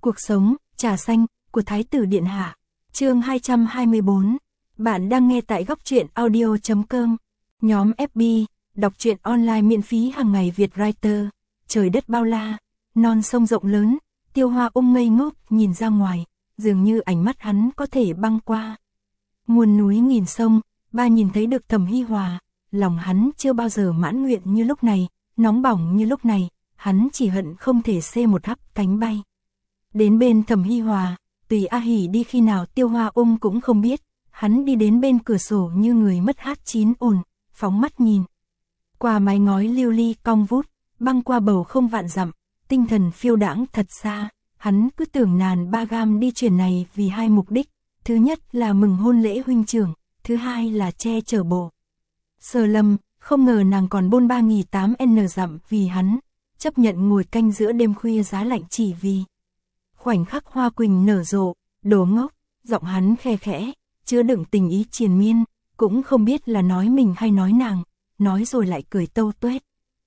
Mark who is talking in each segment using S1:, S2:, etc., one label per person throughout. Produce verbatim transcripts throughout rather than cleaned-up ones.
S1: Cuộc sống, trà xanh, của Thái tử Điện Hạ. Chương hai trăm hai mươi bốn. Bạn đang nghe tại góc truyện audio chấm com. Nhóm ép bê, đọc truyện online miễn phí hàng ngày Việt Writer. Trời đất bao la, non sông rộng lớn, Tiêu Hoa ung ngây ngốc nhìn ra ngoài, dường như ánh mắt hắn có thể băng qua muôn núi nghìn sông, ba nhìn thấy được Thẩm Hi Hòa, lòng hắn chưa bao giờ mãn nguyện như lúc này, nóng bỏng như lúc này, hắn chỉ hận không thể xê một hắp cánh bay. Đến bên Thẩm Hi Hòa, tùy A Hỉ đi khi nào Tiêu Hoa ung cũng không biết, hắn đi đến bên cửa sổ như người mất hát chín ồn, phóng mắt nhìn qua mái ngói lưu ly cong vút, băng qua bầu không vạn dặm, tinh thần phiêu đãng thật xa, hắn cứ tưởng nàn ba gam đi chuyển này vì hai mục đích, thứ nhất là mừng hôn lễ huynh trưởng, thứ hai là che chở bộ Sở Lâm, không ngờ nàng còn bôn ba nghìn tám n dặm vì hắn, chấp nhận ngồi canh giữa đêm khuya giá lạnh chỉ vì khoảnh khắc hoa quỳnh nở rộ, đồ ngốc, giọng hắn khe khẽ, chứa đựng tình ý triền miên, cũng không biết là nói mình hay nói nàng, nói rồi lại cười tâu tuét.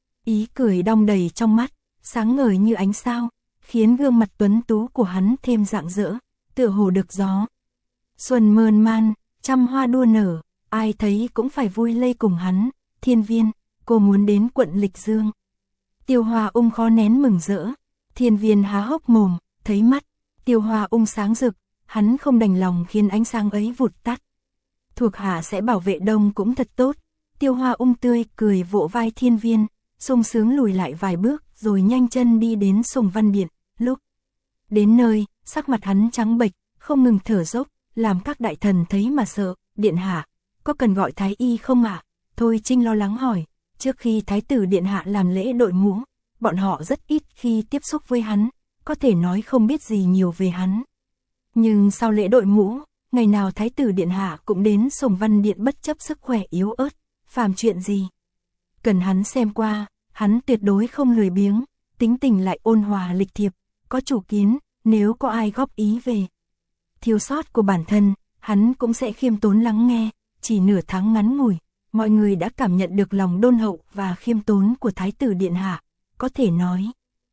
S1: Ý cười đong đầy trong mắt, sáng ngời như ánh sao, khiến gương mặt tuấn tú của hắn thêm rạng rỡ, tựa hồ được gió xuân mơn man, trăm hoa đua nở, ai thấy cũng phải vui lây cùng hắn. Thiên Viên, cô muốn đến quận Lịch Dương. Tiêu Hoa ung khó nén mừng rỡ, Thiên Viên há hốc mồm, thấy mắt Tiêu Hoa ung sáng rực, hắn không đành lòng khiến ánh sáng ấy vụt tắt. Thuộc hạ sẽ bảo vệ Đông cũng thật tốt. Tiêu Hoa ung tươi cười vỗ vai Thiên Viên, sung sướng lùi lại vài bước rồi nhanh chân đi đến Sùng Văn Điện. Lúc đến nơi, sắc mặt hắn trắng bệch, không ngừng thở dốc, làm các đại thần thấy mà sợ. Điện hạ, có cần gọi thái y không ạ? À? Thôi Trinh lo lắng hỏi, trước khi thái tử điện hạ làm lễ đội mũ, bọn họ rất ít khi tiếp xúc với hắn, có thể nói không biết gì nhiều về hắn. Nhưng sau lễ đội mũ, ngày nào thái tử điện hạ cũng đến Sùng Văn Điện bất chấp sức khỏe yếu ớt, phàm chuyện gì cần hắn xem qua, hắn tuyệt đối không lười biếng, tính tình lại ôn hòa lịch thiệp, có chủ kiến, nếu có ai góp ý về thiếu sót của bản thân, hắn cũng sẽ khiêm tốn lắng nghe. Chỉ nửa tháng ngắn ngủi, mọi người đã cảm nhận được lòng đôn hậu và khiêm tốn của thái tử điện hạ, có thể nói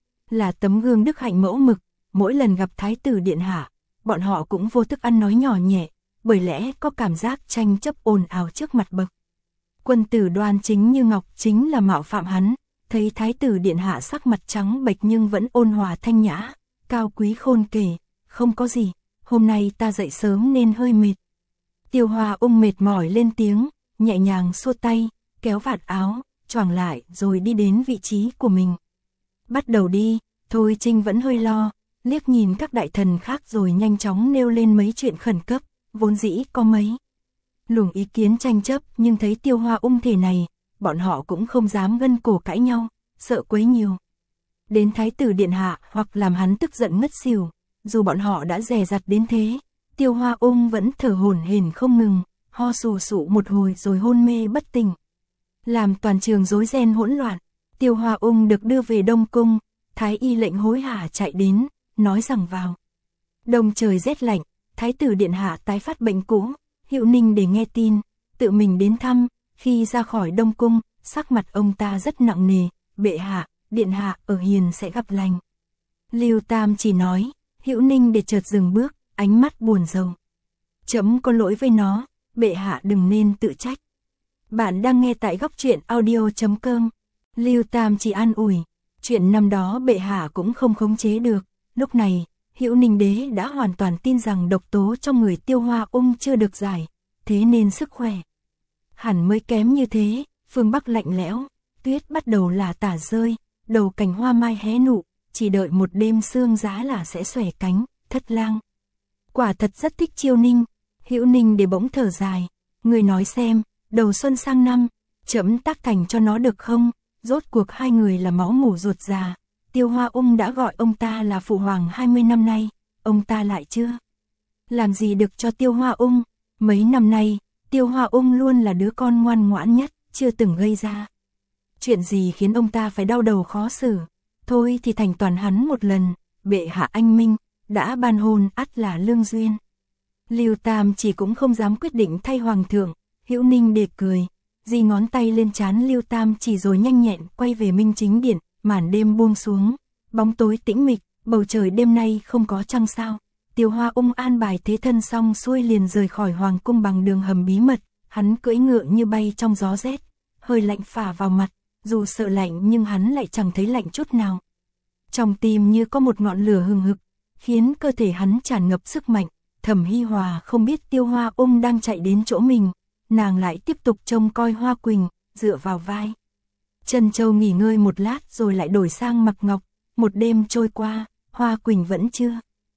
S1: là tấm gương đức hạnh mẫu mực. Mỗi lần gặp thái tử điện hạ, bọn họ cũng vô thức ăn nói nhỏ nhẹ, bởi lẽ có cảm giác tranh chấp ồn ào trước mặt bậc quân tử đoan chính như ngọc chính là mạo phạm hắn. Thấy thái tử điện hạ sắc mặt trắng bệch nhưng vẫn ôn hòa thanh nhã, cao quý khôn kể, không có gì, hôm nay ta dậy sớm nên hơi mệt. Tiêu Hoa ung mệt mỏi lên tiếng, nhẹ nhàng xua tay, kéo vạt áo, choàng lại rồi đi đến vị trí của mình. Bắt đầu đi. Thôi Trinh vẫn hơi lo, liếc nhìn các đại thần khác rồi nhanh chóng nêu lên mấy chuyện khẩn cấp, vốn dĩ có mấy luồng ý kiến tranh chấp nhưng thấy Tiêu Hoa ung thể này, bọn họ cũng không dám gân cổ cãi nhau, sợ quấy nhiều đến thái tử điện hạ hoặc làm hắn tức giận ngất xỉu. Dù bọn họ đã dè dặt đến thế, Tiêu Hoa ung vẫn thở hổn hển không ngừng, ho sù sụ một hồi rồi hôn mê bất tỉnh, làm toàn trường rối ren hỗn loạn. Tiêu Hoa ung được đưa về Đông cung, thái y lệnh hối hả chạy đến, nói rằng vào đông trời rét lạnh, thái tử điện hạ tái phát bệnh cũ. Hiệu Ninh để nghe tin, tự mình đến thăm. Khi ra khỏi Đông cung, sắc mặt ông ta rất nặng nề. Bệ hạ, điện hạ ở hiền sẽ gặp lành. Lưu Tam chỉ nói. Hữu Ninh để chợt dừng bước, ánh mắt buồn rầu. Chấm có lỗi với nó, bệ hạ đừng nên tự trách. Bạn đang nghe tại góc truyện audio chấm com. Lưu Tam chỉ an ủi, chuyện năm đó bệ hạ cũng không khống chế được. Lúc này, Hữu Ninh đế đã hoàn toàn tin rằng độc tố trong người Tiêu Hoa ung chưa được giải, thế nên sức khỏe hẳn mới kém như thế. Phương Bắc lạnh lẽo, tuyết bắt đầu là tả rơi, đầu cành hoa mai hé nụ, chỉ đợi một đêm sương giá là sẽ xòe cánh. Thất lang quả thật rất thích Chiêu Ninh. Hữu Ninh để bỗng thở dài, người nói xem, đầu xuân sang năm, chấm tác thành cho nó được không? Rốt cuộc hai người là máu mủ ruột già. Tiêu Hoa ung đã gọi ông ta là phụ hoàng hai mươi năm nay, ông ta lại chưa làm gì được cho Tiêu Hoa ung. Mấy năm nay, Tiêu Hoa ung luôn là đứa con ngoan ngoãn nhất, chưa từng gây ra chuyện gì khiến ông ta phải đau đầu khó xử. Thôi thì thành toàn hắn một lần, bệ hạ anh minh, đã ban hôn ắt là lương duyên. Lưu Tam chỉ cũng không dám quyết định thay hoàng thượng. Hữu Ninh để cười, di ngón tay lên trán Lưu Tam chỉ rồi nhanh nhẹn quay về Minh Chính Điện. Màn đêm buông xuống, bóng tối tĩnh mịch, bầu trời đêm nay không có trăng sao. Tiêu Hoa Ung an bài thế thân xong xuôi liền rời khỏi hoàng cung bằng đường hầm bí mật, hắn cưỡi ngựa như bay trong gió rét, hơi lạnh phả vào mặt, dù sợ lạnh nhưng hắn lại chẳng thấy lạnh chút nào. Trong tim như có một ngọn lửa hừng hực, khiến cơ thể hắn tràn ngập sức mạnh. Thẩm Hi Hòa không biết Tiêu Hoa Ung đang chạy đến chỗ mình, nàng lại tiếp tục trông coi Hoa Quỳnh, dựa vào vai. Trân Châu nghỉ ngơi một lát rồi lại đổi sang Mặc Ngọc, một đêm trôi qua, Hoa Quỳnh vẫn chưa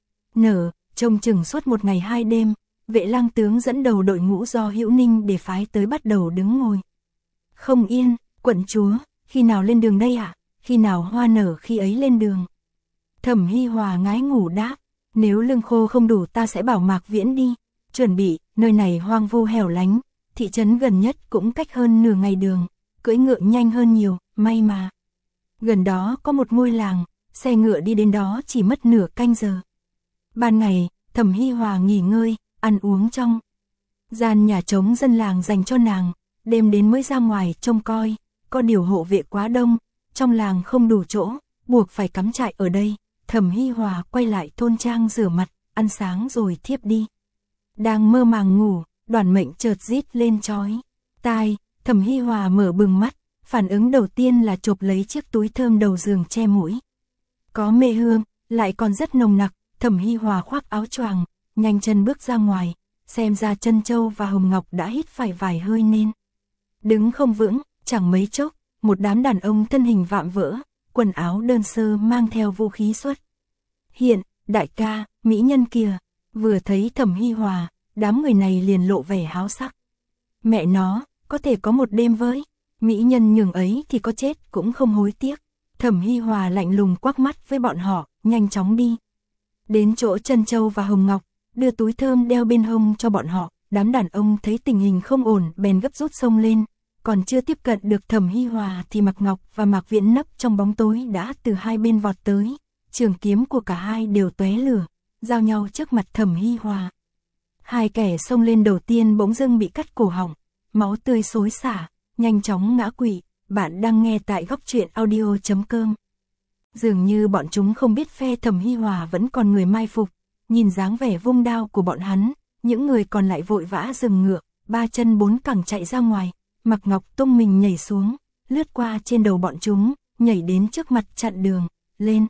S1: nở, trông chừng suốt một ngày hai đêm, Vệ Lang tướng dẫn đầu đội ngũ do Hữu Ninh để phái tới bắt đầu đứng ngồi không yên. Quận chúa, khi nào lên đường đây ạ? À? Khi nào hoa nở khi ấy lên đường. Thẩm Hi Hòa ngái ngủ đáp, nếu lương khô không đủ ta sẽ bảo Mạc Viễn đi, chuẩn bị, nơi này hoang vu hẻo lánh, thị trấn gần nhất cũng cách hơn nửa ngày đường, cưỡi ngựa nhanh hơn nhiều, may mà gần đó có một ngôi làng, xe ngựa đi đến đó chỉ mất nửa canh giờ. Ban ngày, Thẩm Hi Hòa nghỉ ngơi, ăn uống trong gian nhà trống dân làng dành cho nàng, đêm đến mới ra ngoài trông coi, có điều hộ vệ quá đông, trong làng không đủ chỗ, buộc phải cắm trại ở đây. Thẩm Hi Hòa quay lại thôn trang rửa mặt, ăn sáng rồi thiếp đi. Đang mơ màng ngủ, Đoàn Mệnh chợt rít lên chói tai. Thẩm Hi Hòa mở bừng mắt, phản ứng đầu tiên là chộp lấy chiếc túi thơm đầu giường che mũi. Có mê hương, lại còn rất nồng nặc. Thẩm Hi Hòa khoác áo choàng, nhanh chân bước ra ngoài, xem ra Trân Châu và Hồng Ngọc đã hít phải vài hơi nên đứng không vững. Chẳng mấy chốc, một đám đàn ông thân hình vạm vỡ, quần áo đơn sơ mang theo vũ khí xuất hiện. Đại ca, mỹ nhân kìa. Vừa thấy Thẩm Hi Hòa, đám người này liền lộ vẻ háo sắc. Mẹ nó, có thể có một đêm với mỹ nhân nhường ấy thì có chết cũng không hối tiếc. Thẩm Hi Hòa lạnh lùng quắc mắt với bọn họ, nhanh chóng đi đến chỗ Trân Châu và Hồng Ngọc, đưa túi thơm đeo bên hông cho bọn họ. Đám đàn ông thấy tình hình không ổn bèn gấp rút xông lên, còn chưa tiếp cận được Thẩm Hi Hòa thì Mặc Ngọc và Mạc Viễn nấp trong bóng tối đã từ hai bên vọt tới, trường kiếm của cả hai đều tóe lửa, giao nhau trước mặt Thẩm Hi Hòa. Hai kẻ xông lên đầu tiên bỗng dưng bị cắt cổ họng, máu tươi xối xả, nhanh chóng ngã quỵ. Bạn đang nghe tại góc truyện audio chấm com. Dường như bọn chúng không biết phe Thẩm Hi Hòa vẫn còn người mai phục, nhìn dáng vẻ vung đao của bọn hắn, những người còn lại vội vã dừng ngựa, ba chân bốn cẳng chạy ra ngoài. Mặc Ngọc tung mình nhảy xuống, lướt qua trên đầu bọn chúng, nhảy đến trước mặt chặn đường lên.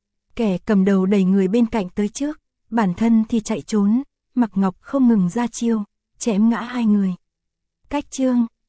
S1: Kẻ cầm đầu đẩy người bên cạnh tới trước, bản thân thì chạy trốn. Mặc Ngọc không ngừng ra chiêu, chém ngã hai người. Cách chương